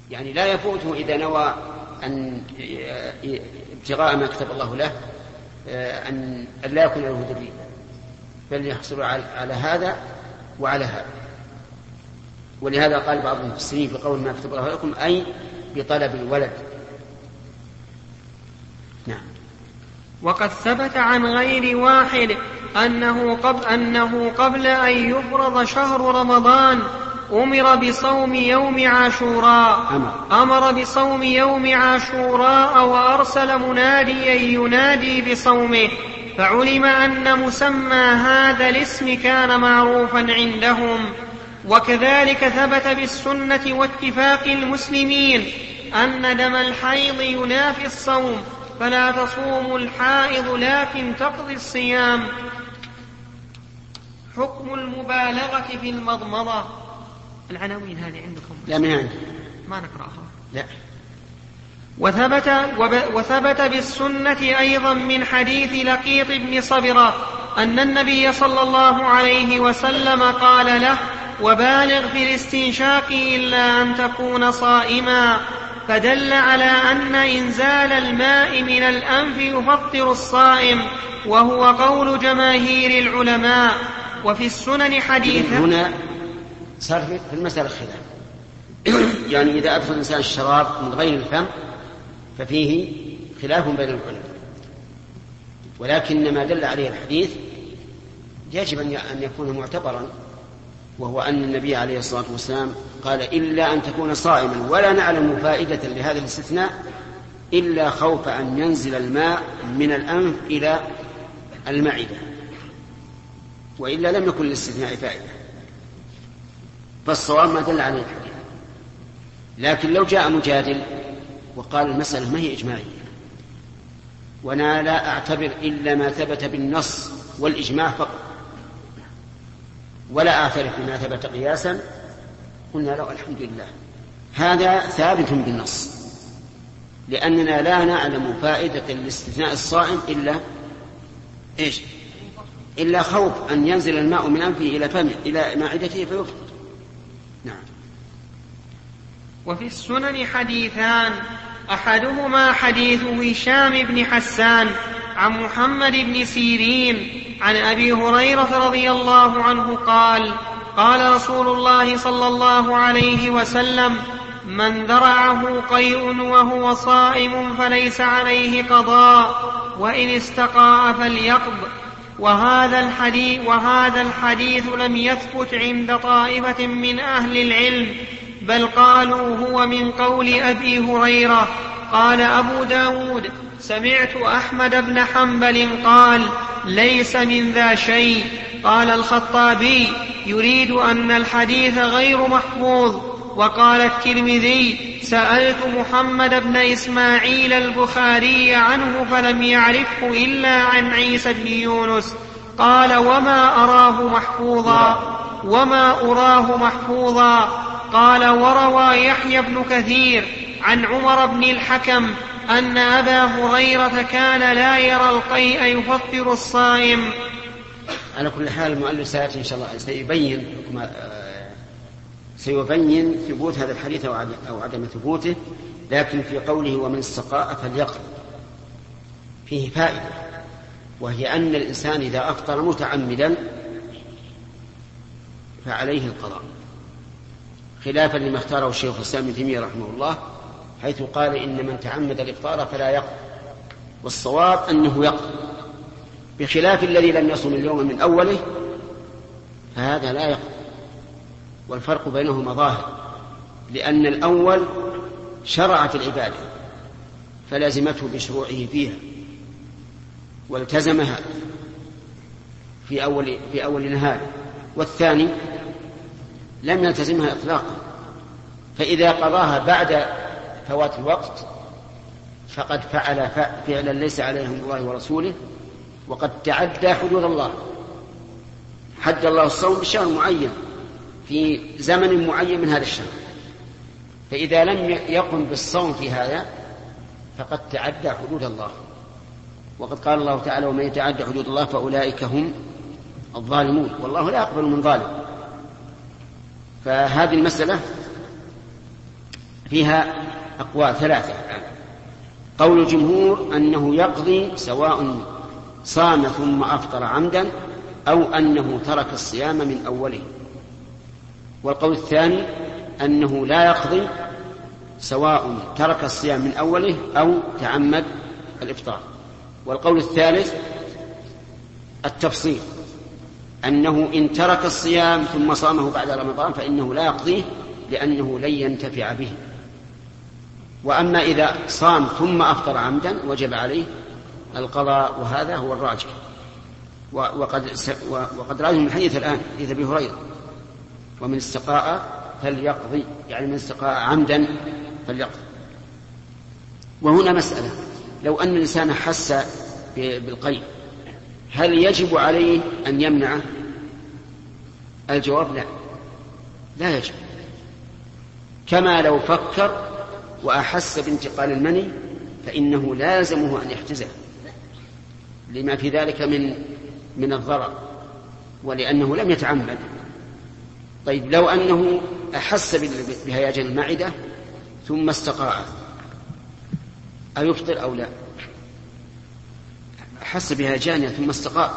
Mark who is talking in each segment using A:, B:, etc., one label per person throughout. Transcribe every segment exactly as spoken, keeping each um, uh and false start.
A: يعني لا يفوته إذا نوى أن ابتغاء ما كتب الله له أن لا يكون له ذرية، بل يحصل على هذا وعلى هذا. ولهذا قال بعض المفسرين في قول ما كتب الله لكم أي بطلب الولد. نعم.
B: وقد ثبت عن غير واحد أنه قبل, أنه قبل أن يفرض شهر رمضان أمر بصوم يوم عاشوراء
A: أمر,
B: أمر بصوم يوم عاشوراء وأرسل مناديا ينادي بصومه، فعلم أن مسمى هذا الاسم كان معروفا عندهم. وكذلك ثبت بالسنة واتفاق المسلمين أن دم الحيض ينافي الصوم، فلا تصوم الحائض لكن تقضي الصيام. حكم المبالغة في المضمضة. العناوين هذه عندكم؟
A: لا من عندي،
B: ما نقرأها.
A: لا.
B: وثبت, وثبت بالسنة أيضا من حديث لقيط بن صبرة أن النبي صلى الله عليه وسلم قال له: وبالغ في الاستنشاق إلا أن تكون صائما، فدل على أن إنزال الماء من الأنف يفطر الصائم، وهو قول جماهير العلماء. وفي السنن حديث.
A: هنا صار في المسألة خلاف يعني إذا أدخل الإنسان الشراب من غير الفم ففيه خلاف بين العلماء، ولكن ما دل عليه الحديث يجب أن يكون معتبرا، وهو أن النبي عليه الصلاة والسلام قال: إلا أن تكون صائما. ولا نعلم فائدة لهذا الاستثناء إلا خوف أن ينزل الماء من الأنف إلى المعدة، وإلا لم يكن للاستثناء فائدة. فالصواب ما دل عليه الحديث. لكن لو جاء مجادل وقال المسألة ما هي إجماعية وأنا لا أعتبر إلا ما ثبت بالنص والإجماع فقط ولا أعترف بما ثبت قياسا، قلنا له الحمد لله، هذا ثابت بالنص، لأننا لا نعلم فائدة الاستثناء الصائم إلا إيش؟ إلا خوف أن ينزل الماء من أنفه إلى فمه إلى معدته فيفطر. نعم.
B: وفي السنن حديثان، أحدهما حديث هشام بن حسان عن محمد بن سيرين عن أبي هريرة رضي الله عنه قال: قال رسول الله صلى الله عليه وسلم: من ذرعه قيء وهو صائم فليس عليه قضاء، وإن استقاء فليقض. وهذا الحديث, وهذا الحديث لم يثبت عند طائفة من أهل العلم، بل قالوا هو من قول أبي هريرة. قال أبو داود: سمعت أحمد بن حنبل قال: ليس من ذا شيء. قال الخطابي: يريد أن الحديث غير محفوظ. وقال الترمذي: سألت محمد بن إسماعيل البخاري عنه فلم يعرفه إلا عن عيسى بن يونس. قال: وما أراه محفوظا وما أراه محفوظا قال: وروى يحيى بن كثير عن عمر بن الحكم أن أبا هريرة كان لا يرى القيء يفطر الصائم.
A: على كل حال المؤلف سيأتي إن شاء الله سيبين سيبين ثبوت هذا الحديث أو عدم ثبوته، لكن في قوله ومن استقاء فليقض فيه فائدة، وهي أن الإنسان إذا أفطر متعمدا فعليه القضاء، خلافا لما اختاره الشيخ الإسلام ابن تيمية رحمه الله، حيث قال إن من تعمد الإفطار فلا يقضي، والصواب أنه يقضي، بخلاف الذي لم يصم اليوم من أوله فهذا لا يقضي. والفرق بينهما ظاهر، لأن الأول شرع في العبادة فلازمته بشروعه فيها والتزمها في أول, في أول نهار، والثاني لم يلتزمها إطلاقا، فإذا قضاها بعد فوات الوقت فقد فعل فعلا ليس عليه من الله ورسوله، وقد تعدى حدود الله. حد الله الصوم بشهر معين في زمن معين من هذا الشهر، فإذا لم يقم بالصوم في هذا فقد تعدى حدود الله، وقد قال الله تعالى: ومن يتعدى حدود الله فأولئك هم الظالمون، والله لا يقبل من ظالم. فهذه المسألة فيها أقوال ثلاثة. قول الجمهور أنه يقضي سواء صام ثم أفطر عمدا أو أنه ترك الصيام من أوله. والقول الثاني أنه لا يقضي سواء ترك الصيام من أوله أو تعمد الإفطار. والقول الثالث التفصيل، أنه إن ترك الصيام ثم صامه بعد رمضان فإنه لا يقضيه لأنه لن ينتفع به. وأما إذا صام ثم أفطر عمدا وجب عليه القضاء، وهذا هو الراجح. وقد وقد رأيه من حديث الآن حديث أبي هريرة: ومن استقاء فليقضي، يعني من استقاء عمدا فليقضي. وهنا مسألة: لو أن الإنسان حس بالقيء هل يجب عليه أن يمنعه؟ الجواب لا، لا يجب. كما لو فكر وأحس بانتقال المني فإنه لازمه أن يحتزه لما في ذلك من من الضرر، ولأنه لم يتعمد. طيب لو أنه أحس بهيجان المعدة ثم استقاء أيفطر أو لا؟ أحس بهيجانها ثم استقاء،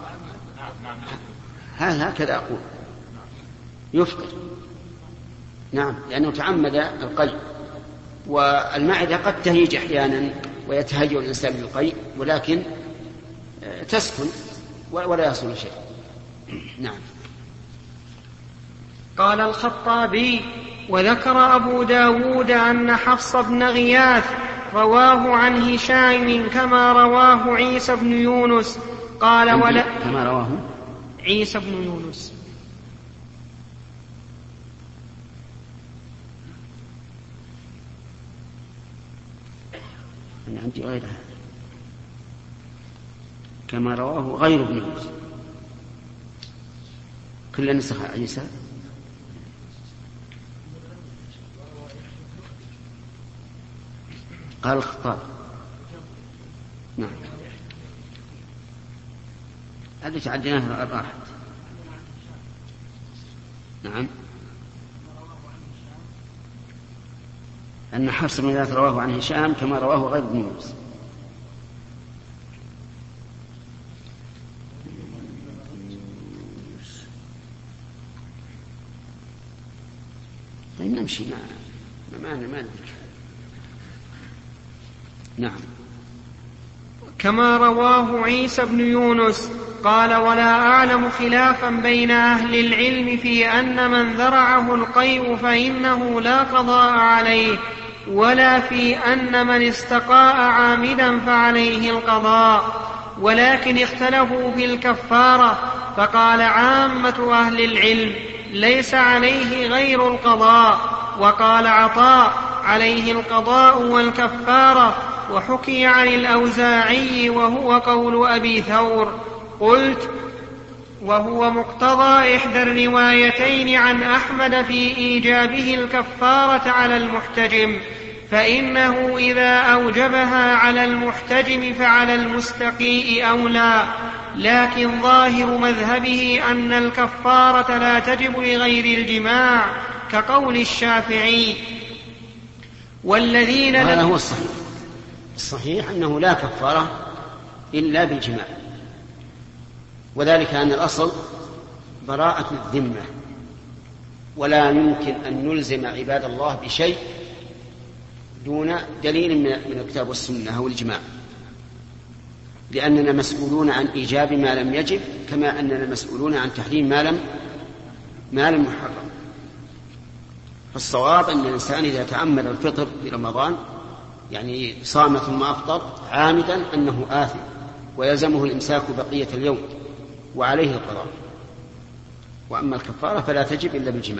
A: هكذا أقول يفطر. نعم، لأنه تعمد القيء، والمعدة قد تهيج أحيانا ويتهيأ الإنسان للقيء، ولكن تسكن ولا يصل شيء. نعم.
B: قال الخطابي: وذكر أبو داود أن حفص بن غياث رواه عن هشام كما رواه عيسى بن يونس. قال: ولا
A: كما رواه
B: عيسى بن يونس.
A: أنا عندي غيرها كما رواه غير ابن يونس. كل نسخ عيسى. قال الخطاب. نعم، هذه تعديناها راحت. نعم، أن حفص بن غياث رواه عن هشام كما رواه غير ابن يونس. طيب نمشي ما ما ما ندري. نعم.
B: كما رواه عيسى بن يونس. قال: ولا أعلم خلافا بين أهل العلم في أن من ذرعه القيء فإنه لا قضاء عليه، ولا في أن من استقاء عامدا فعليه القضاء، ولكن اختلفوا في الكفارة، فقال عامة أهل العلم: ليس عليه غير القضاء، وقال عطاء: عليه القضاء والكفارة. وحكي عن الأوزاعي وهو قول أبي ثور. قلت: وهو مقتضى إحدى الروايتين عن أحمد في إيجابه الكفارة على المحتجم، فإنه إذا أوجبها على المحتجم فعلى المستقيء أولى، لكن ظاهر مذهبه أن الكفارة لا تجب لغير الجماع كقول الشافعي. والذين
A: هذا هو الصحيح. الصحيح أنه لا كفارة إلا بالجماع، وذلك أن الأصل براءة الذمة، ولا يمكن أن نلزم عباد الله بشيء دون دليل من الكتاب والسنة أو الإجماع، لأننا مسؤولون عن إيجاب ما لم يجب كما أننا مسؤولون عن تحريم ما لم ما لم يحرم. فالصواب أن الإنسان إذا تعمد الفطر في رمضان، يعني صام ثم أفطر عامدا، أنه آثم ويلزمه الإمساك بقية اليوم وعليه القضاء. وأما الكفارة فلا تجب إلا بالجماع.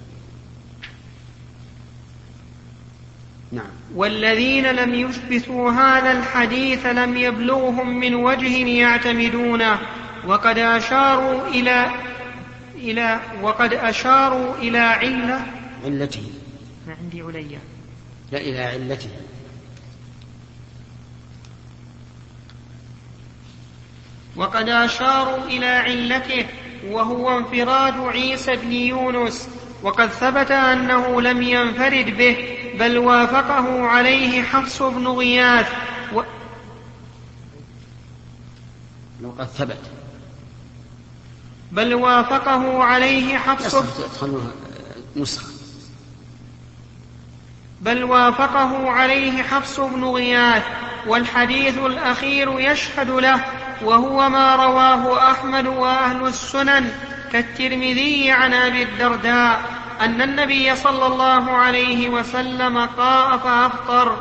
A: نعم.
B: والذين لم يثبتوا هذا الحديث لم يبلغهم من وجه يعتمدونه، وقد أشاروا إلى إلى وقد أشاروا إلى علة
A: علته.
B: ما عندي عليا.
A: لا، إلى علته.
B: وقد أشاروا إلى علته، وهو انفراد عيسى بن يونس وقد ثبت أنه لم ينفرد به بل وافقه عليه حفص بن غياث و...
A: وقد ثبت
B: بل وافقه عليه حفص
A: نسخة
B: بل وافقه عليه حفص بن غياث. والحديث الأخير يشهد له، وهو ما رواه أحمد وأهل السنن كالترمذي عن أبي الدرداء أن النبي صلى الله عليه وسلم قاء فأفطر،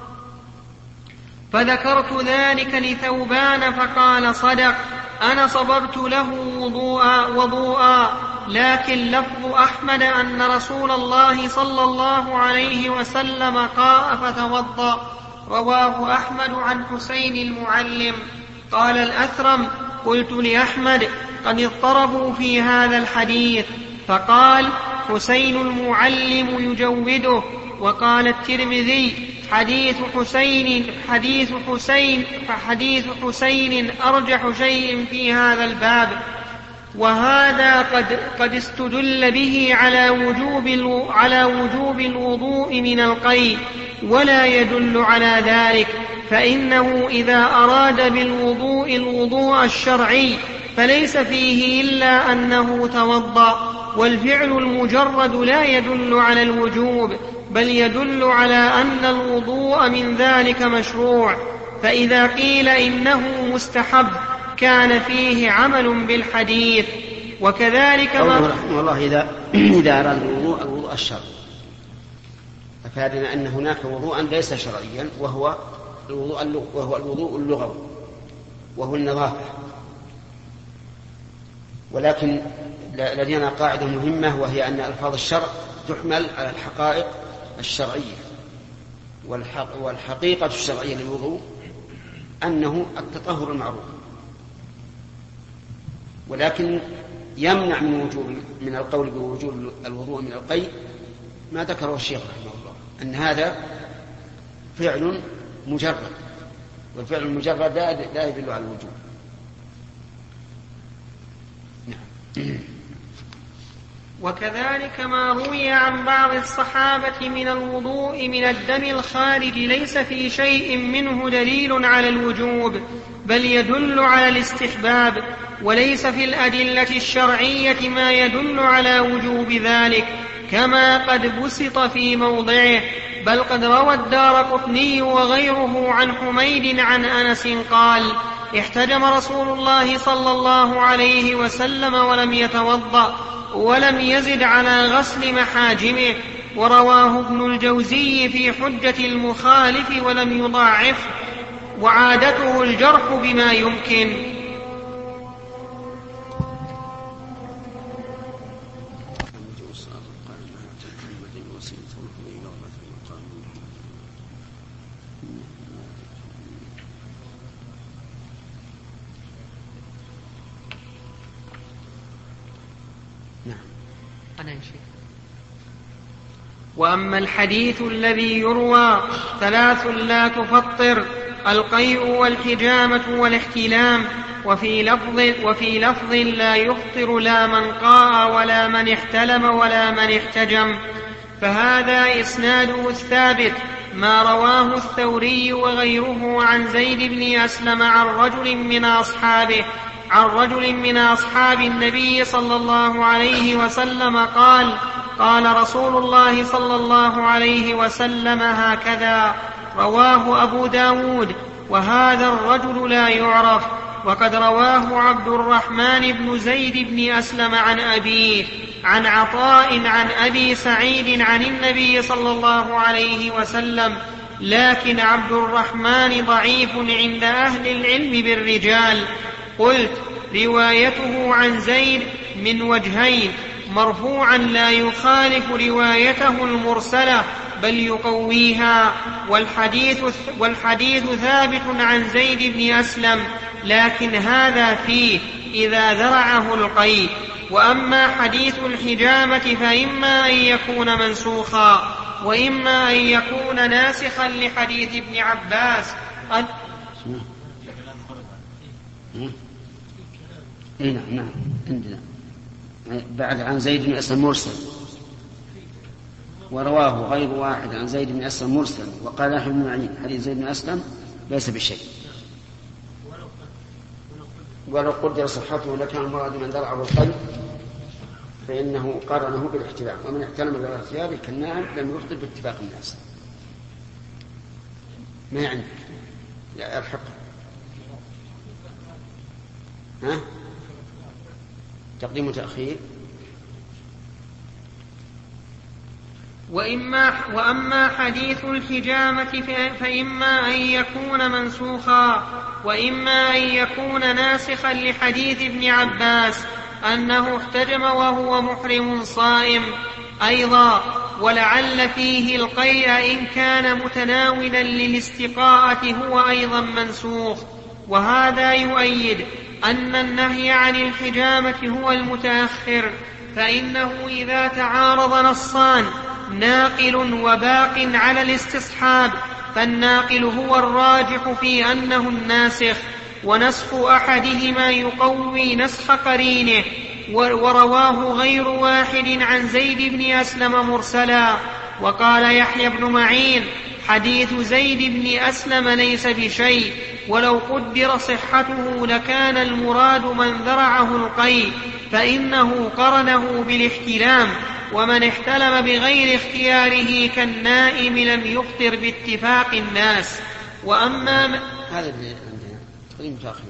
B: فذكرت ذلك لثوبان فقال صدق، أنا صببت له وضوءا, وضوءا لكن لفظ أحمد أن رسول الله صلى الله عليه وسلم قاء فتوضأ. رواه أحمد عن حسين المعلم. قال الأثرم: قلت لأحمد: قد اضطربوا في هذا الحديث، فقال: حسين المعلم يجوده. وقال الترمذي: حديث حسين حديث حسين فحديث حسين أرجح شيء في هذا الباب. وهذا قد, قد استدل به على وجوب, على وجوب الوضوء من القيء، ولا يدل على ذلك، فإنه إذا أراد بالوضوء الوضوء الشرعي فليس فيه إلا أنه توضأ، والفعل المجرد لا يدل على الوجوب، بل يدل على أن الوضوء من ذلك مشروع. فإذا قيل إنه مستحب كان فيه عمل بالحديث. وكذلك ما
A: رحمه الله إذا, إذا أراد الوضوء الوضوء الشرعي، أفادنا أن هناك وضوءا ليس شرعيا، وهو الوضوء, وهو الوضوء اللغوي، وهو النظافة. ولكن لدينا قاعدة مهمة، وهي أن ألفاظ الشرع تحمل على الحقائق الشرعية، والحق والحقيقة الشرعية للوضوء أنه التطهر المعروف، ولكن يمنع من وجوب من القول بوجوب الوضوء من القيء ما ذكره الشيخ رحمه الله، أن هذا فعل مجرد، والفعل المجرد لا يدل على الوجوب.
B: وكذلك ما روي عن بعض الصحابة من الوضوء من الدم الخارج ليس في شيء منه دليل على الوجوب، بل يدل على الاستحباب، وليس في الأدلة الشرعية ما يدل على وجوب ذلك، كما قد بسط في موضعه. بل قد روى الدارقطني وغيره عن حميد عن أنس قال: احتجم رسول الله صلى الله عليه وسلم ولم يتوضأ، ولم يزد على غسل محاجمه. ورواه ابن الجوزي في حجة المخالف ولم يضاعفه، وعادته الجرح بما يمكن. وأما الحديث الذي يروى ثلاث لا تفطر: القيء والحجامة والاحتلام. وفي لفظ, وفي لفظ لا يفطر لا من قاء ولا من احتلم ولا من احتجم. فهذا إسناده الثابت ما رواه الثوري وغيره عن زيد بن أسلم عن رجل من أصحابه عن رجل من أصحاب النبي صلى الله عليه وسلم قال: قال رسول الله صلى الله عليه وسلم هكذا. رواه أبو داود. وهذا الرجل لا يعرف، وقد رواه عبد الرحمن بن زيد بن أسلم عن أبيه عن عطاء عن أبي سعيد عن النبي صلى الله عليه وسلم، لكن عبد الرحمن ضعيف عند أهل العلم بالرجال. قلت: روايته عن زيد من وجهين: مرفوعا لا يخالف روايته المرسلة بل يقويها، والحديث, والحديث ثابت عن زيد بن أسلم، لكن هذا فيه إذا ذرعه القيء. وأما حديث الحجامة فإما أن يكون منسوخا، وإما أن يكون ناسخا لحديث ابن عباس. قد
A: نعم نعم عندنا بعد عن زيد بن أسلم مرسل، ورواه غير واحد عن زيد بن أسلم مرسل وقال يحيى بن معين حديث زيد بن أسلم ليس بشيء. ولو قدر صحته لكان المراد من درعه القلب فإنه قارنه بالاحتلام، ومن احتلم بالاختيار كالنائم لم يخطئ باتفاق الناس. ما عندك لا الحق ها تقديم وتأخير.
B: وإما وأما حديث الحجامة فإما أن يكون منسوخا وإما أن يكون ناسخا لحديث ابن عباس أنه احتجم وهو محرم صائم أيضا، ولعل فيه القيء إن كان متناولا للاستقاءة هو أيضا منسوخ. وهذا يؤيد أن النهي عن الحجامة هو المتأخر، فإنه إذا تعارض نصان ناقل وباق على الاستصحاب فالناقل هو الراجح في أنه الناسخ، ونسخ أحدهما يقوي نسخ قرينه. ورواه غير واحد عن زيد بن أسلم مرسلا. وقال يحيى بن معين حديث زيد بن أسلم ليس بشيء، ولو قدر صحته لكان المراد من ذرعه القيء، فإنه قرنه بالاحتلام، ومن احتلم بغير اختياره كالنائم لم يفطر باتفاق الناس. وأما م...
A: هذا اللي عندنا تقريبا تأخير،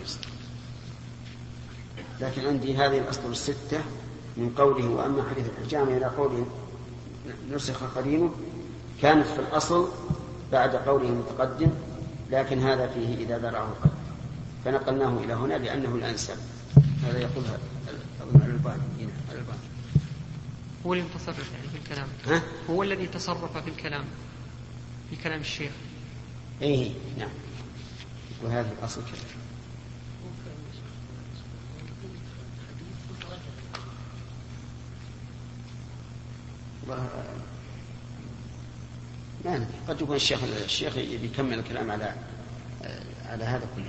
A: لكن عندي هذه الأصل الستة من قوله وأما حديث الحجامة إلى قوله نسخ قرينه كانت في الأصل بعد قوله المتقدم، لكن هذا فيه إذا ذرعه القلب فنقلناه إلى هنا لأنه الأنسب. هذا يقولها الألباني هنا الألباني
B: هو اللي متصرف يعني في الكلام
A: ها؟
B: هو الذي تصرف في الكلام في كلام الشيخ.
A: إيه نعم، وهذا الأصل كذا. ما ندري، قد يكون الشيخ الشيخ بيكمل الكلام على على هذا كله.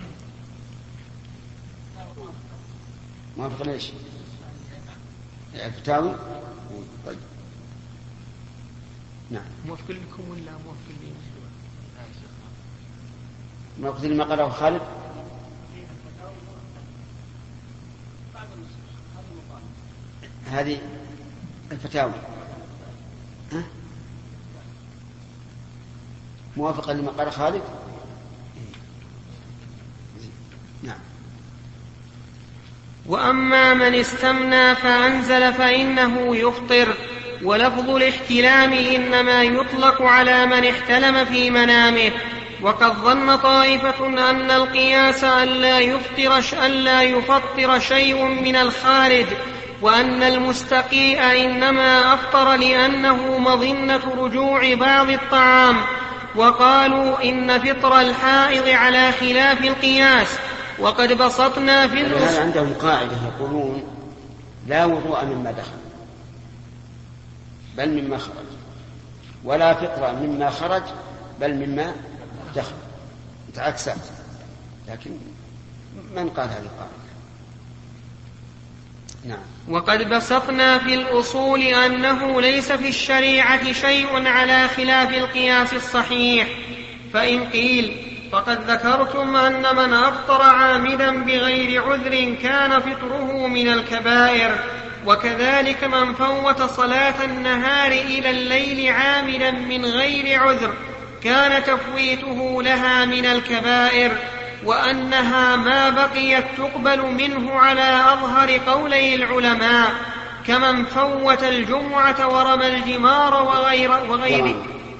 A: موافق ليش؟ الفتاوي. طيب نعم.
B: موافق لكم ولا موافق لي؟
A: موافق لما قاله خالد. هذه الفتاوي ها؟ موافقا لما قال خالد. نعم.
B: وأما من استمنى فأنزل فإنه يفطر. ولفظ الاحتلام إنما يطلق على من احتلم في منامه. وقد ظن طائفة أن القياس ألا يفطر ألا يفطر شيء من الخارج، وأن المستقيء إنما أفطر لأنه مظنة رجوع بعض الطعام. وقالوا إن فطر الحائض على خلاف القياس. وقد بسطنا في الأصول.
A: هذا عندهم قاعدة يقولون لا وضوء مما دخل بل مما خرج، ولا فطر مما خرج بل مما دخل، متعكسات. لكن من قال هذه القاعدة؟ نعم.
B: وقد بسطنا في الأصول أنه ليس في الشريعة شيء على خلاف القياس الصحيح. فإن قيل فقد ذكرتم أن من أفطر عامدا بغير عذر كان فطره من الكبائر، وكذلك من فوت صلاة النهار إلى الليل عامدا من غير عذر كان تفويته لها من الكبائر، وأنها ما بقيت تقبل منه على أظهر قولي العلماء، كمن فوت الجمعة ورمى الجمار وغير وغيره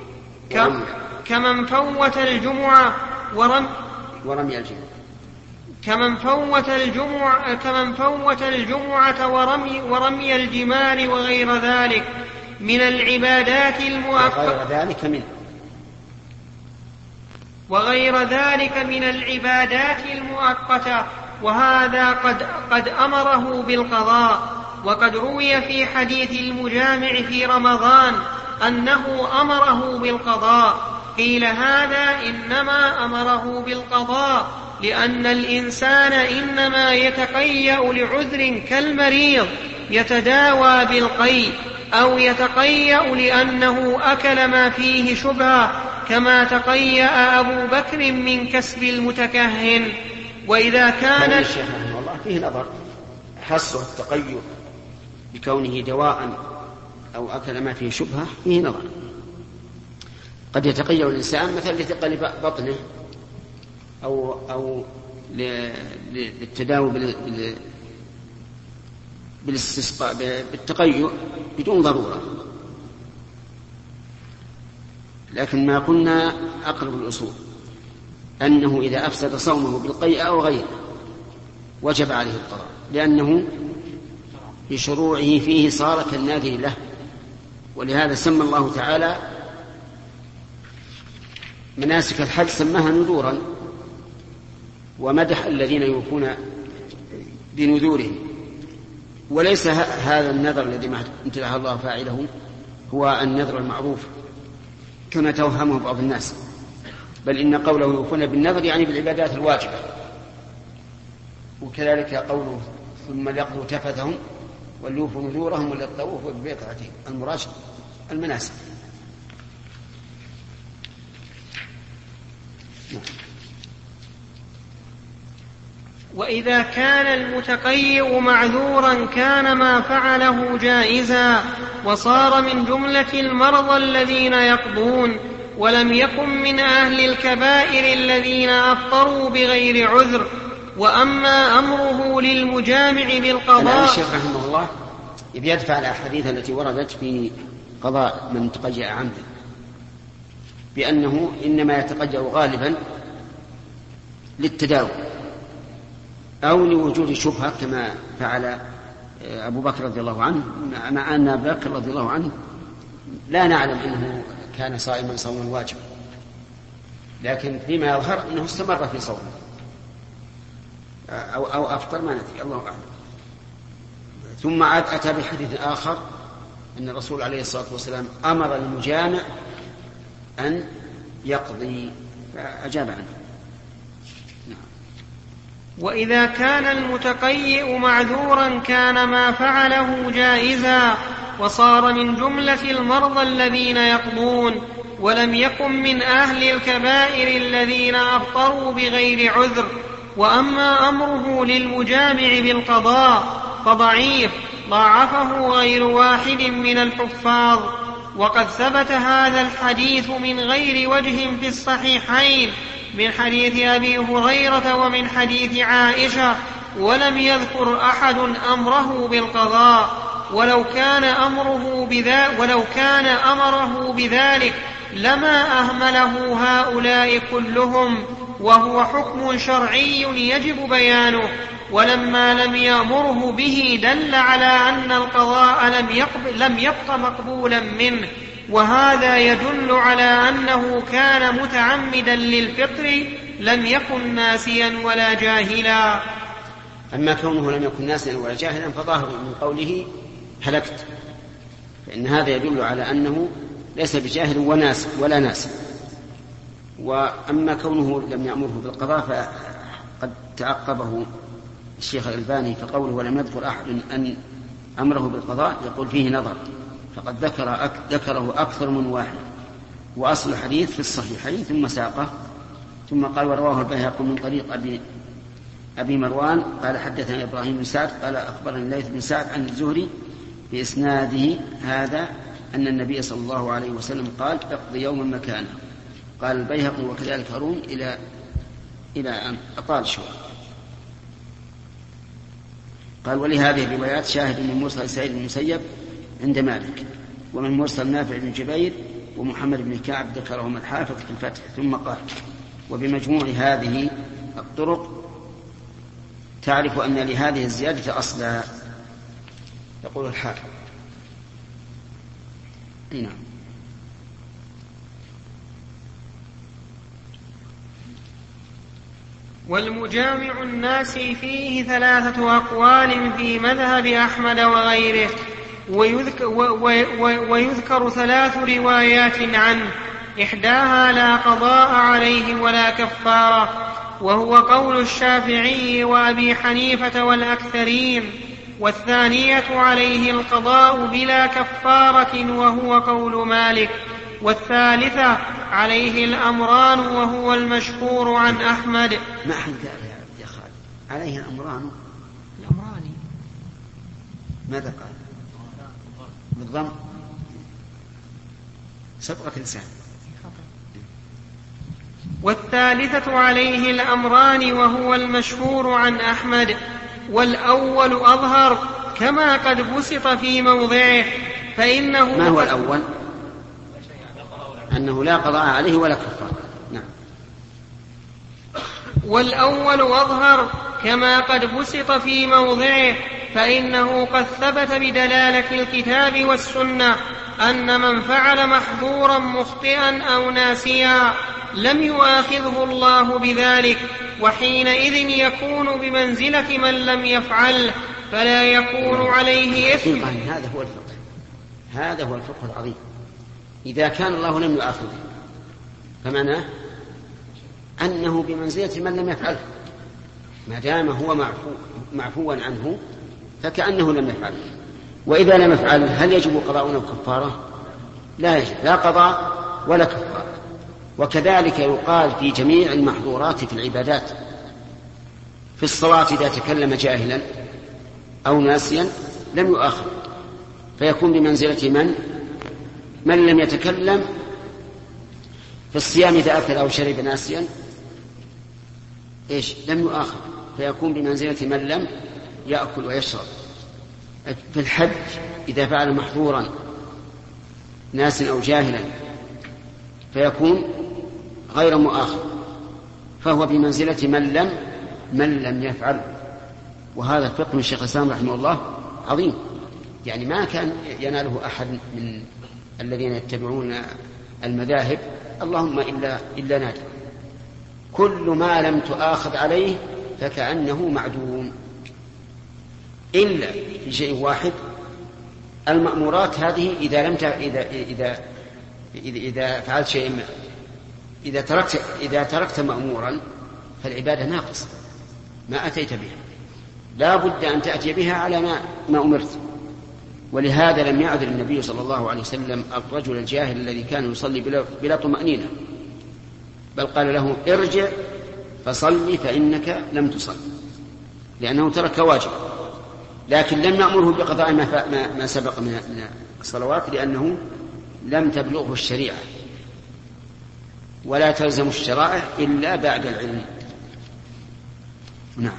B: كمن فوت الجمعة ورم
A: ورمي الجمار
B: كمن فوت الجمعة كمن فوت الجمعة ورمي ورمي الجمار وغير ذلك من العبادات المؤقتة
A: وغير ذلك من
B: وغير ذلك من العبادات المؤقتة. وهذا قد قد أمره بالقضاء. وقد روي في حديث المجامع في رمضان أنه أمره بالقضاء. قيل هذا إنما أمره بالقضاء لأن الإنسان إنما يتقيأ لعذر كالمريض يتداوى بالقيء، أو يتقيأ لأنه أكل ما فيه شبهة كما تقيأ أبو بكر من كسب المتكهن. وإذا كان
A: الشيخ رحمه الله فيه نظر، حصر التقيؤ بكونه دواء أو أكل ما فيه شبهة فيه نظر. قد يتقيأ الإنسان مثلا لثقل بطنه أو, أو للتداوي بالاستسقاء بالتقيؤ بدون ضرورة. لكن ما قلنا أقرب الأصول أنه إذا أفسد صومه بالقيء أو غيره وجب عليه القضاء، لأنه بشروعه فيه صار كالناذر له. ولهذا سمى الله تعالى مناسك الحج سماها نذورا، ومدح الذين يوفون بنذورهم. وليس هذا النذر الذي امتدح الله فاعله هو النذر المعروف كما توهمه بعض الناس، بل إن قوله يوفون بالنذر يعني بالعبادات الواجبة. وكذلك قوله ثم ليقضوا تفثهم وليوفوا نذورهم وليطوفوا بالبيت العتيق، المراد المناسك.
B: وإذا كان المتقيئ معذورا كان ما فعله جائزا، وصار من جملة المرضى الذين يقضون، ولم يكن من أهل الكبائر الذين أفطروا بغير عذر. وأما أمره للمجامع بالقضاء.
A: الشيخ رحمه الله يدفع الأحاديث التي وردت في قضاء من تقيأ عمدا بأنه إنما يتقيأ غالبا للتداوي أو لوجود شبهة كما فعل أبو بكر رضي الله عنه، مع أن أبو بكر رضي الله عنه لا نعلم أنه كان صائما صوما واجبا، لكن فيما يظهر أنه استمر في صومه أو, أو أفطر ما ندري، الله أعلم. ثم عاد أتى بحديث آخر أن الرسول عليه الصلاة والسلام أمر المجامع أن يقضي فأجاب عنه.
B: وإذا كان المتقيئ معذورا كان ما فعله جائزا، وصار من جملة المرضى الذين يقضون، ولم يكن من أهل الكبائر الذين أفطروا بغير عذر. وأما أمره للمجامع بالقضاء فضعيف ضاعفه غير واحد من الحفاظ. وقد ثبت هذا الحديث من غير وجه في الصحيحين من حديث أبي هريرة ومن حديث عائشة، ولم يذكر أحد أمره بالقضاء. ولو كان أمره بذلك, ولو كان أمره بذلك لما أهمله هؤلاء كلهم، وهو حكم شرعي يجب بيانه. ولما لم يأمره به دل على أن القضاء لم, لم يبق مقبولا منه، وهذا يدل على أنه كان متعمدا للفطر لم يكن ناسيا ولا جاهلا.
A: أما كونه لم يكن ناسيا ولا جاهلا فظاهر من قوله هلكت، فإن هذا يدل على أنه ليس بجاهل وناس ولا ناس. وأما كونه لم يأمره بالقضاء فقد تعقبه الشيخ الألباني فقوله ولم يذكر أحد أن أمره بالقضاء يقول فيه نظر، فقد ذكر أك... ذكره أكثر من واحد. وأصل الحديث في الصحيحين ثم ساقه ثم قال ورواه البيهقي من طريق أبي أبي مروان قال حدثنا إبراهيم بن سعد قال أخبرني الليث بن سعد عن الزهري بإسناده هذا أن النبي صلى الله عليه وسلم قال اقضي يوما مكانه. قال البيهقي وكذلك هارون إلى إلى أن أطال شوي. قال ولهذه الروايات شاهد من مرسل سعيد بن المسيب عند مالك، ومن مرسل نافع بن جبير ومحمد بن كعب ذكرهم الحافظ في الفتح. ثم قال وبمجموع هذه الطرق تعرف أن لهذه الزيادة أصلا. يقول الحافظ نعم.
B: والمجامع الناس فيه ثلاثة أقوال في مذهب أحمد وغيره، ويذكر, ويذكر ثلاث روايات عنه، إحداها لا قضاء عليه ولا كفارة، وهو قول الشافعي وأبي حنيفة والأكثرين. والثانية عليه القضاء بلا كفارة وهو قول مالك، والثالثة عليه الأمران وهو المشهور عن أحمد.
A: ما حد قال يا خالد عليه الأمران؟
B: الأمران
A: ماذا قال؟ بالضم سبقة لسان.
B: والثالثة عليه الأمران وهو المشهور عن أحمد، والأول أظهر كما قد بسط في موضعه، فإنه
A: ما هو الأول؟ أنه لا قضاء عليه ولا كفارة. نعم.
B: والأول أظهر كما قد بسط في موضعه، فإنه قد ثبت بدلالة الكتاب والسنة أن من فعل محظورا مخطئا أو ناسيا لم يؤاخذه الله بذلك، وحينئذ يكون بمنزلة من لم يفعله فلا يكون عليه إثم.
A: هذا هو الفقه، هذا هو الفقه العظيم. إذا كان الله لم يؤاخذه فمعناه أنه بمنزلة من لم يفعله، ما دام هو معفو معفوا عنه فكأنه لم يفعله. وإذا لم يفعل هل يجب قضاء أو كفارة؟ لا يجب، لا قضاء ولا كفارة. وكذلك يقال في جميع المحظورات في العبادات. في الصلاة إذا تكلم جاهلا أو ناسيا لم يؤاخذ، فيكون بمنزلة من من لم يتكلم. في الصيام إذا أكل أو شرب ناسيا إيش لم يؤاخذ، فيكون بمنزلة من لم يأكل ويشرب. في الحج إذا فعل محظورا ناسا أو جاهلا فيكون غير مؤاخذ، فهو بمنزلة من لم من لم يفعل. وهذا الفقه من الشيخ الإسلام رحمه الله عظيم، يعني ما كان يناله أحد من الذين يتبعون المذاهب اللهم إلا, إلا نادر. كل ما لم تؤاخذ عليه فكأنه معدوم، إلا في شيء واحد: المأمورات هذه إذا لم ت... إذا إذا إذا, إذا فعلت شيء، إذا تركت إذا تركت مأمورا فالعبادة ناقصة، ما أتيت بها، لا بد أن تأتي بها على ما ما أمرت. ولهذا لم يعذر النبي صلى الله عليه وسلم الرجل الجاهل الذي كان يصلي بلا, بلا طمأنينة، بل قال له: ارجع فصلي فإنك لم تصل، لأنه ترك واجب. لكن لم يأمره بقضاء ما, ما سبق من الصلوات، لأنه لم تبلغه الشريعة، ولا تلزم الشرائع إلا بعد العلم. نعم.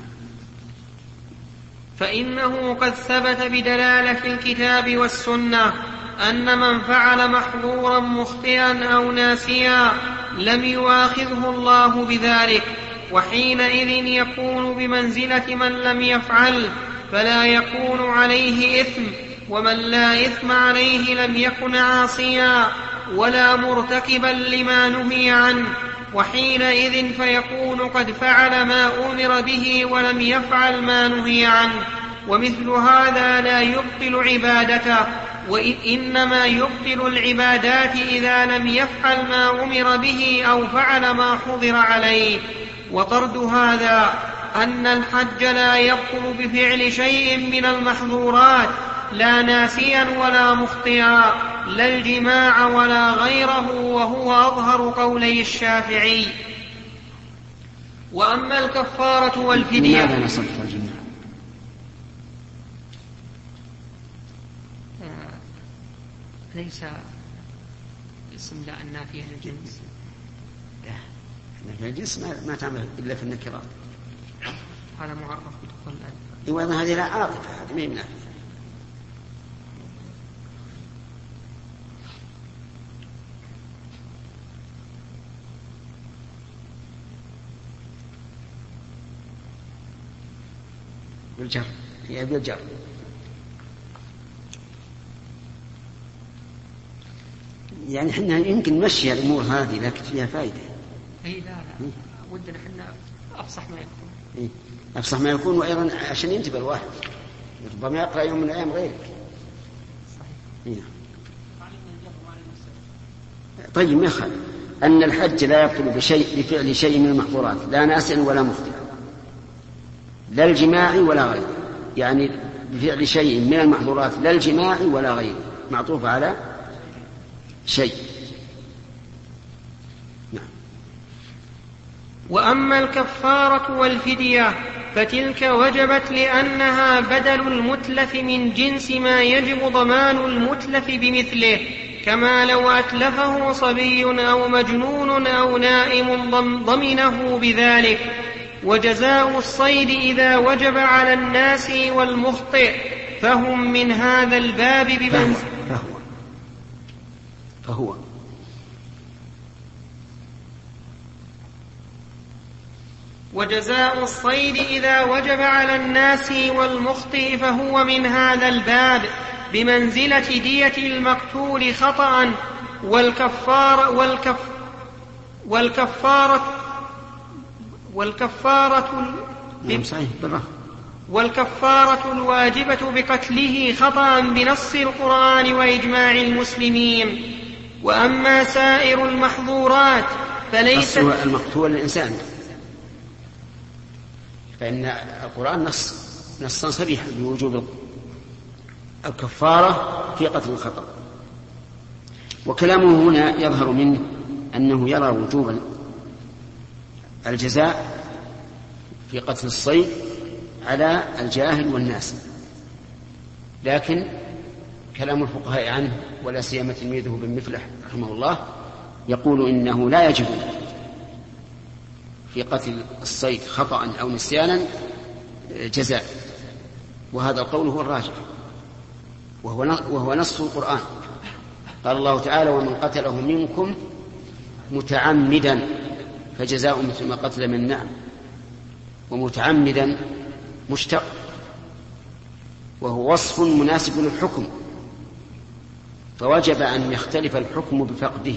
B: فإنه قد ثبت بدلالة الكتاب والسنة أن من فعل محظورا مخطئا أو ناسيا لم يؤاخذه الله بذلك، وحينئذ يكون بمنزلة من لم يفعل فلا يكون عليه إثم، ومن لا إثم عليه لم يكن عاصيا ولا مرتكبا لما نهي عنه، وحينئذ فيكون قد فعل ما أمر به ولم يفعل ما نهي عنه. ومثل هذا لا يبطل عبادته، وإنما يبطل العبادات إذا لم يفعل ما أمر به أو فعل ما حضر عليه. وطرد هذا أن الحج لا يبطل بفعل شيء من المحظورات، لا ناسيا ولا مخطئا، لا الجماع ولا غيره، وهو أظهر قولي الشافعي. وأما الكفارة والفدية،
A: ماذا نصف الجماع؟
B: آه ليس اسم لا النافية للجنس.
A: لا، النافية للجنس ما, ما تعمل إلا في النكرات.
B: هذا معرف بدخول الألف.
A: إيوه، هذه لا عاطفة، هذه ما هي نافية. بالجر، هي بالجر. يعني احنا يمكن نمشي الامور هذه لكن فيها فائده.
B: اي لا لا ودنا احنا افصح ما يكون.
A: إيه؟ افصح ما يكون، وايضا عشان ينتبه الواحد، ربما يقرا يوم من الايام غيرك. صحيح. إيه؟ طيب، ما يخالف ان الحج لا يبطل بشيء بفعل شيء من المحظورات، لا ناسا ولا مخطئا، لا الجماع ولا غيره. يعني بفعل شيء من المحظورات لا الجماع ولا غيره، معطوف على شيء. نعم.
B: وأما الكفارة والفدية فتلك وجبت لأنها بدل المتلف من جنس ما يجب ضمان المتلف بمثله، كما لو أتلفه صبي أو مجنون أو نائم ضمنه بذلك. وجزاء الصيد إذا وجب على الناس والمخطئ فهم من هذا الباب بمنزلة
A: فهو, فهو.
B: وجزاء الصيد إذا وجب على الناس والمخطئ فهو من هذا الباب بمنزلة دية المقتول خطأ. والكفارة والكف والكفارة والكفارة والكفارة الواجبة بقتله خطأ بنص القرآن وإجماع المسلمين. وأما سائر المحظورات فليست
A: المقتول الإنسان، فإن القرآن نص نصا صريحا بوجوب الكفارة في قتل الخطأ. وكلامه هنا يظهر منه أنه يرى وجوب الجزاء في قتل الصيد على الجاهل والناس، لكن كلام الفقهاء عنه ولا سيما تلميذه بن مفلح رحمه الله يقول إنه لا يجب في قتل الصيد خطأ أو نسيانا جزاء، وهذا القول هو الراجح وهو نص القرآن. قال الله تعالى: ومن قتله منكم متعمدا فجزاء مثل ما قتل من النعم. ومتعمدا مشتق، وهو وصف مناسب للحكم، فوجب أن يختلف الحكم بفقده،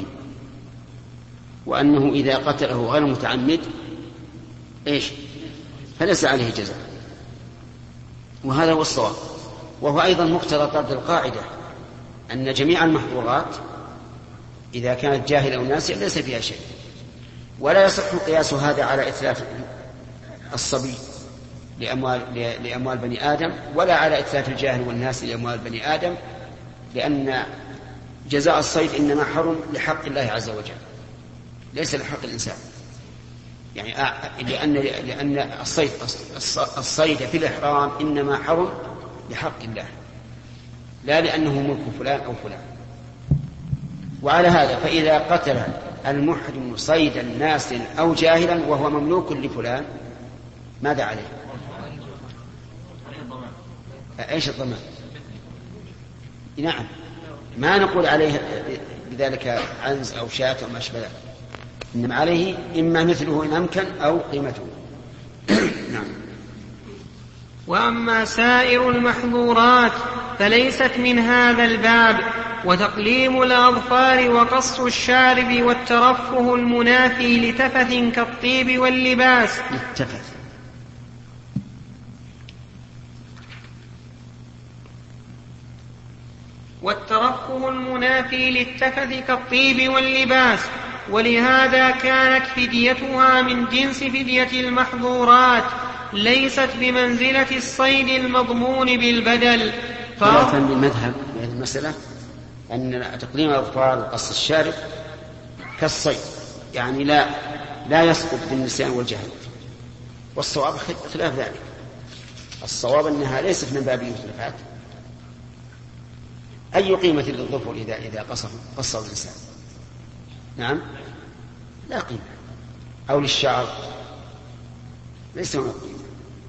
A: وأنه إذا قتله غير متعمد إيش فليس عليه جزاء، وهذا هو الصواب. وهو أيضا مقتضى طرد القاعدة أن جميع المحظورات إذا كانت جاهلة أو ناسية ليس فيها شيء، ولا يصح قياس هذا على إتلاف الصبي لأموال, لأموال بني آدم، ولا على إتلاف الجاهل والناس لأموال بني آدم، لأن جزاء الصيد إنما حرم لحق الله عز وجل ليس لحق الإنسان. يعني لأن, لأن الصيد, الصيد في الإحرام إنما حرم لحق الله لا لأنه ملك فلان أو فلان. وعلى هذا فإذا قتل المحرم صيدا ناس أو جاهلا وهو مملوك لفلان ماذا عليه؟ ايش الضمان؟ نعم، ما نقول عليه بذلك عنز او شاة او ما اشبه ذلك، انما عليه اما مثله ان امكن او قيمته. نعم.
B: واما سائر المحظورات فليست من هذا الباب، وتقليم الاظفار وقص الشارب والترفه المنافي لتفث كالطيب واللباس.
A: التفث
B: والترفه المنافي للتفث كالطيب واللباس. ولهذا كانت فديتها من جنس فدية المحظورات، ليست بمنزلة الصيد المضمون بالبدل.
A: خلافا بالمذهب في هذه المسألة أن تقديم الأظفار وقص الشارب كالصيد، يعني لا لا يسقط بالنسيان والجهل، والصواب خلاف ذلك. الصواب أنها ليست من باب المتلفات. أي قيمة للظفر إذا إذا قصر قصر الإنسان؟ نعم، لا قيمة. أو للشعر ليس هناك قيمة.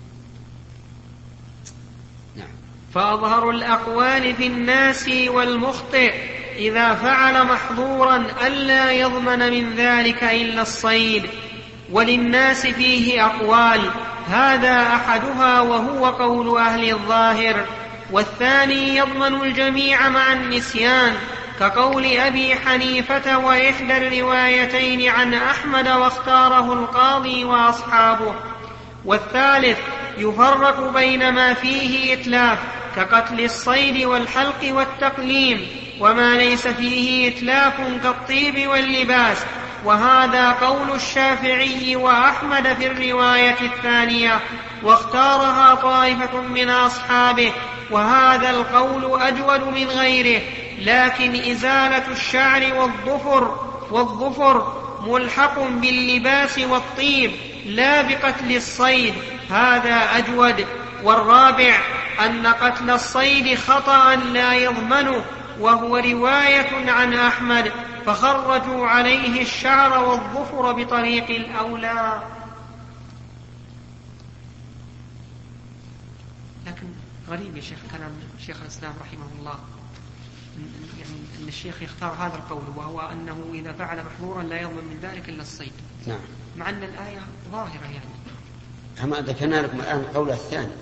A: نعم.
B: فأظهر الأقوال في الناس والمخطئ إذا فعل محظورا ألا يضمن من ذلك إلا الصيد. وللناس فيه أقوال، هذا أحدها وهو قول أهل الظاهر، والثاني يضمن الجميع مع النسيان كقول أبي حنيفة وإحدى الروايتين عن أحمد واختاره القاضي وأصحابه. والثالث يفرق بين ما فيه إتلاف كقتل الصيد والحلق والتقليم، وما ليس فيه إتلاف كالطيب واللباس، وهذا قول الشافعي وأحمد في الرواية الثانية، واختارها طائفة من أصحابه وهذا القول أجود من غيره. لكن إزالة الشعر والظفر, والظفر ملحق باللباس والطيب لا بقتل الصيد، هذا أجود. والرابع أن قتل الصيد خطأ لا يضمنه، وهو رواية عن أحمد، فخرجوا عليه الشعر والظفر بطريق الأولى. لكن غريب يا شيخ كلام شيخ الإسلام رحمه الله، يعني أن الشيخ يختار هذا القول، وهو أنه إذا فعل محظورا لا يضمن من ذلك إلا الصيد.
A: نعم.
B: مع أن الآية ظاهرة يعني.
A: كما ذكرنا لكم الآن القول الثاني،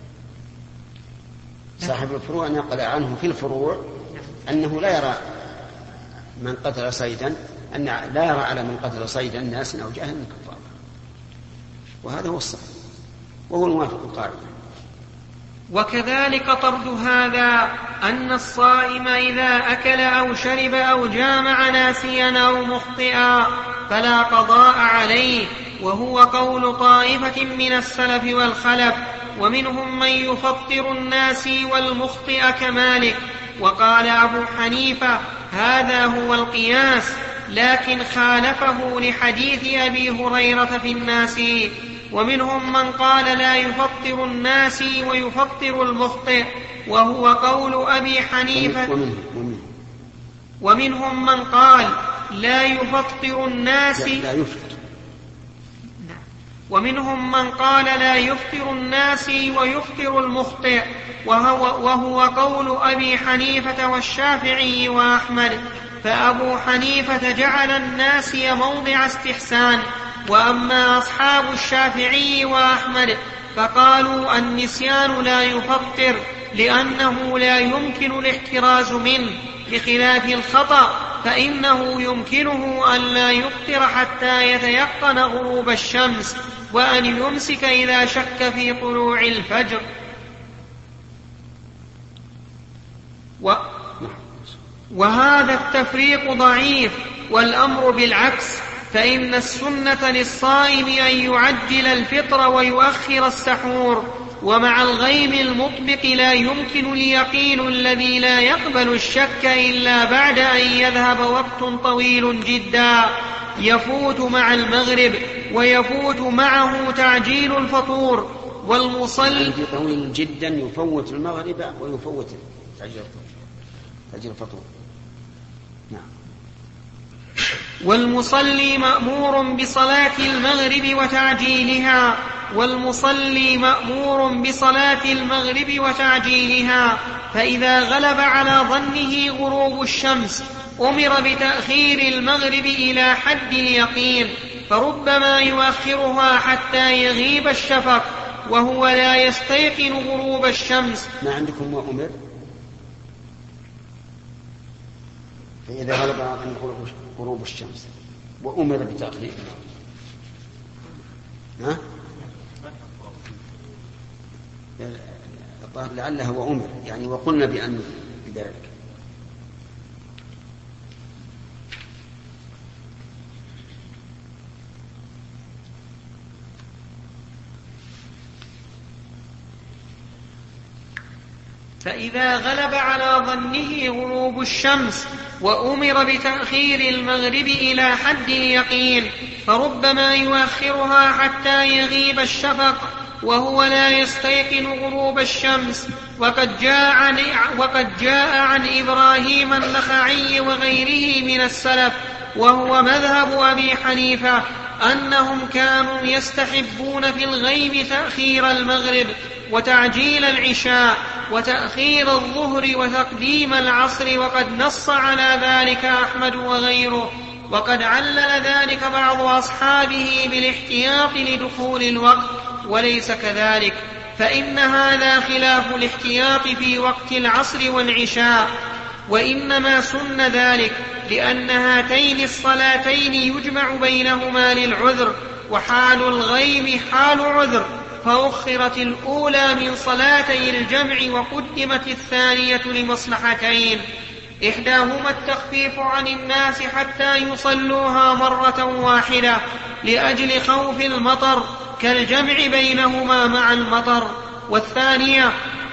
A: صاحب الفروع نقل عنه في الفروع أنه لا يرى من قتل صيدا، أن لا يرى على من قتل صيدا ناس أو جاهل من كفار، وهذا هو الصحيح وهو الموافق القاعدة.
B: وكذلك طرد هذا أن الصائم إذا أكل أو شرب أو جامع ناسيا أو مخطئا فلا قضاء عليه، وهو قول طائفة من السلف والخلف، ومنهم من يفطر الناسي والمخطئ كمالك. وقال أبو حنيفة هذا هو القياس، لكن خالفه لحديث أبي هريرة في الناسي. ومنهم من قال لا يفطر الناسي ويفطر المخطئ، وهو قول أبي حنيفة. ومنهم من قال لا يفطر الناسي
A: لا يفطر.
B: ومنهم من قال لا يفطر الناسي ويفطر المخطئ، وهو, وهو قول أبي حنيفة والشافعي وأحمد. فأبو حنيفة جعل الناسي موضع استحسان، وأما أصحاب الشافعي وأحمد فقالوا النسيان لا يفطر لأنه لا يمكن الاحتراز منه، بخلاف الخطأ فإنه يمكنه أن لا يفطر حتى يتيقن غروب الشمس، وأن يمسك إذا شك في طلوع الفجر. و... وهذا التفريق ضعيف، والأمر بالعكس، فإن السنة للصائم أن يعجل الفطر ويؤخر السحور. ومع الغيم المطبق لا يمكن اليقين الذي لا يقبل الشك إلا بعد أن يذهب وقت طويل جدا يفوت مع المغرب، ويفوت معه تعجيل الفطور. والمصلي
A: طويل جدا يفوت المغرب ويفوت تعجيل الفطور. نعم.
B: والمصلي مأمور بصلاة المغرب وتعجيلها والمصلي مأمور بصلاة المغرب وتعجيلها فإذا غلب على ظنه غروب الشمس أمر بتأخير المغرب إلى حد اليقين، فربما يؤخرها حتى يغيب الشفق وهو لا يستيقن غروب الشمس.
A: ما عندكم وأمر؟ فإذا غلب على غروب الشمس وأمر بتأخير ها؟ لعلها وأمر يعني وقلنا بأن بذلك.
B: فإذا غلب على ظنه غروب الشمس وأمر بتأخير المغرب إلى حد اليقين فربما يؤخرها حتى يغيب الشفق وهو لا يستيقن غروب الشمس. وقد جاء عن, وقد جاء عن إبراهيم النخعي وغيره من السلف وهو مذهب أبي حنيفة أنهم كانوا يستحبون في الغيم تأخير المغرب وتعجيل العشاء وتأخير الظهر وتقديم العصر، وقد نص على ذلك أحمد وغيره. وقد علل ذلك بعض أصحابه بالاحتياط لدخول الوقت، وليس كذلك، فإن هذا خلاف الاحتياط في وقت العصر والعشاء، وإنما سن ذلك لأن هاتين الصلاتين يجمع بينهما للعذر، وحال الغيم حال عذر، فأخرت الأولى من صلاتي الجمع وقدمت الثانية لمصلحتين، إحداهما التخفيف عن الناس حتى يصلوها مرة واحدة لأجل خوف المطر كالجمع بينهما مع المطر، والثانية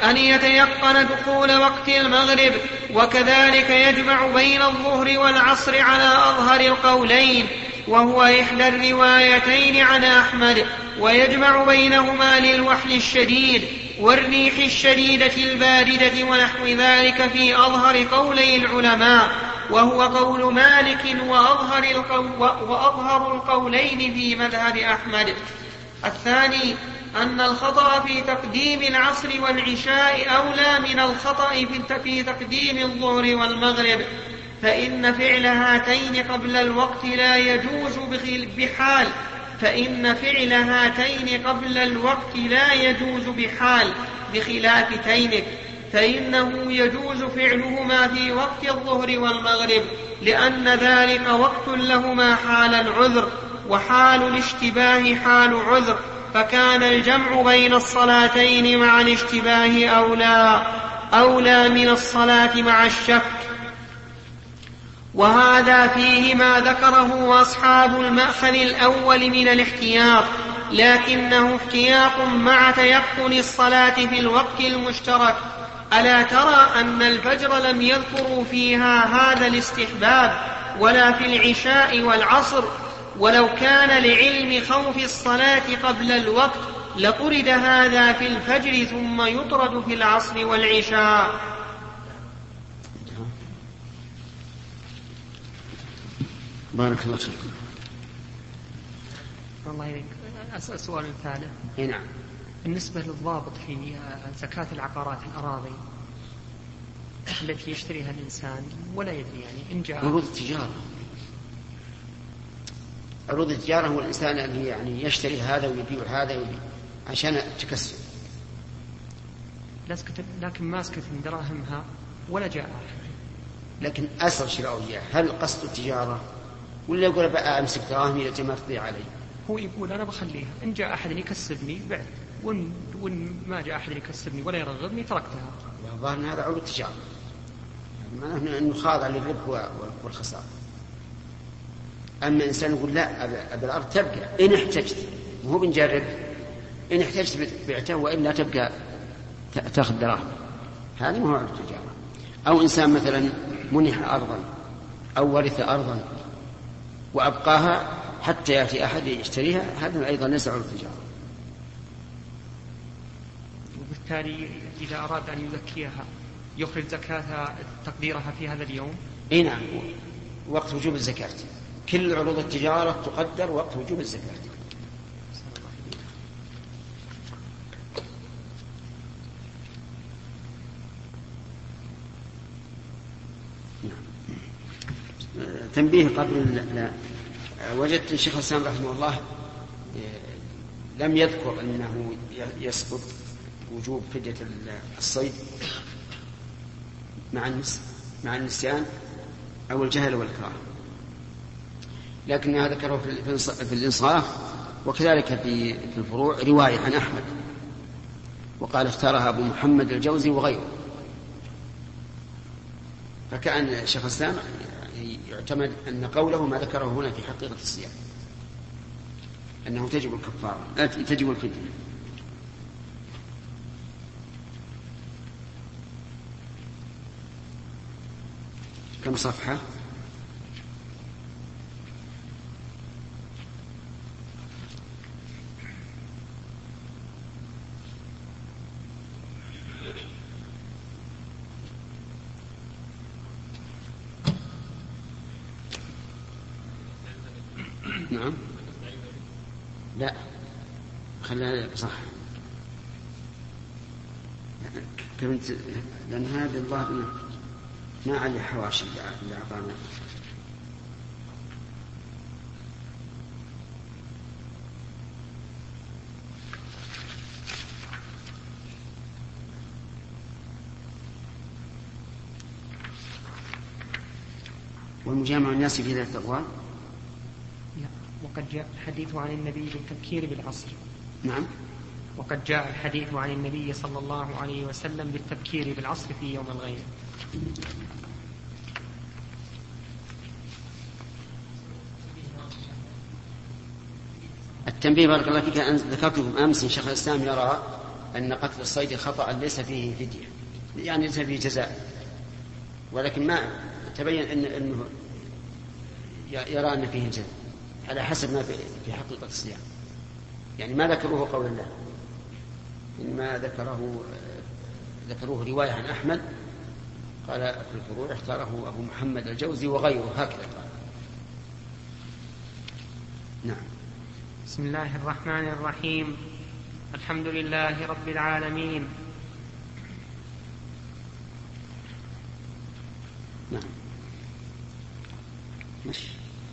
B: أن يتيقن دخول وقت المغرب، وكذلك يجمع بين الظهر والعصر على أظهر القولين، وهو إحدى الروايتين عن أحمد، ويجمع بينهما للوحل الشديد والريح الشديدة الباردة ونحو ذلك في أظهر قولي العلماء، وهو قول مالك وأظهر, القو... وأظهر القولين في مذهب أحمد. الثاني أن الخطأ في تقديم العصر والعشاء أولى من الخطأ في تقديم الظهر والمغرب، فإن فعل هاتين قبل الوقت لا يجوز بحال فإن فعل هاتين قبل الوقت لا يجوز بحال بخلاف تيمك، فإنه يجوز فعلهما في وقت الظهر والمغرب، لأن ذلك وقت لهما حال العذر، وحال الاشتباه حال عذر، فكان الجمع بين الصلاتين مع الاشتباه أولى, أولى من الصلاة مع الشك. وهذا فيه ما ذكره أصحاب المأخذ الأول من الاحتياط، لكنه احتياط مع تيقن الصلاة في الوقت المشترك. ألا ترى أن الفجر لم يذكروا فيها هذا الاستحباب ولا في العشاء والعصر؟ ولو كان لعلم خوف الصلاة قبل الوقت لطرد هذا في الفجر ثم يطرد في العصر والعشاء.
A: بارك الله فيك.
C: الله يريك. أسأل سؤال ثالث.
A: نعم.
C: بالنسبة للضابط في زكاة العقارات الأراضي التي يشتريها الإنسان ولا يدري، يعني إن جاء
A: عروض التجارة عروض التجارة هو الإنسان اللي يعني يشتري هذا ويبيع هذا ويبيع عشان التكسب،
C: لكن ماسكة من دراهمها ولا جاء أحد.
A: لكن أسر شراء وياه، هل قصد التجارة ولا يقول بقى أمسك دراهمي التي ما تضيع علي؟
C: هو يقول أنا بخليها، إن جاء أحد يكسبني بعد، وإن, وإن ما جاء أحد يكسبني ولا يرغبني تركتها.
A: والله أن هذا عروض التجارة، معناه أنه خاضع للربح والخسارة. أما إنسان يقول لا أبي الأرض تبقى إن احتجت، وهو بنجرب، إن احتجت بعته وإلا تبقى تأخذ دراهم، هذا ما هو عروض التجارة. أو إنسان مثلا منح أرضا أو ورث أرضا وأبقاها حتى يأتي أحد يشتريها، هذا أيضا ليس عروض التجارة.
C: وبالتالي إذا أراد أن يزكيها يخرج زكاة تقديرها في هذا اليوم.
A: إيه نعم، وقت وجوب الزكاة. كل عروض التجارة تقدر وقت وجوب الزكاة. تنبيه قبل لا وجدت الشيخ الإسلام رحمه الله لم يذكر أنه يسقط وجوب فدية الصيد مع مع النسيان أو الجهل والإكراه، لكنها ذكره في الإنصاف، وكذلك في الفروع رواية عن أحمد، وقال اختارها أبو محمد الجوزي وغيره. فكأن الشيخ الإسلام يعتمد أن قوله ما ذكره هنا في حقيقة الصيام، أنه تجب الكفارة تجب الفدية. كم صفحة؟ نعم لا خليها صح، كنت لأن هذا الظاهر ما عليه حواشي اللي أعطانا. والمجامع الناس في ذات الأقوال.
C: وقد جاء الحديث عن النبي بالتبكير بالعصر.
A: نعم.
C: وقد جاء الحديث عن النبي صلى الله عليه وسلم بالتبكير بالعصر في يوم الغيب.
A: التنبيه بارك الله فيك أن ذكرتكم أمس إن شيخ الإسلام يرى أن قتل الصيد خطأ ليس فيه فدية، يعني ليس فيه جزاء، ولكن ما تبين إن أنه يرى أن فيه جزاء على حسب ما في حقيقة الصيام، يعني ما ذكروه قول الله، إنما ذكره ذكروه رواية عن أحمد قال في الفروع اختاره أبو محمد الجوزي وغيره هكذا قال. نعم.
B: بسم الله الرحمن الرحيم. الحمد لله رب العالمين.
A: نعم. مش.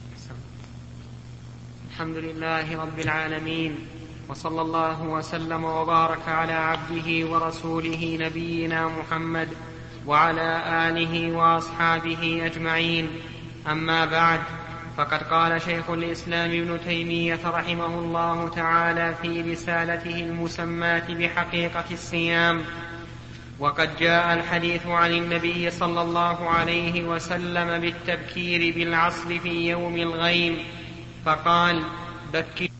B: الحمد لله رب العالمين، وصلى الله وسلم وبارك على عبده ورسوله نبينا محمد وعلى آله وأصحابه أجمعين. أما بعد، فقد قال شيخ الإسلام ابن تيمية رحمه الله تعالى في رسالته المسماة بحقيقة الصيام: وقد جاء الحديث عن النبي صلى الله عليه وسلم بالتبكير بالعصر في يوم الغيم، فقال: بكر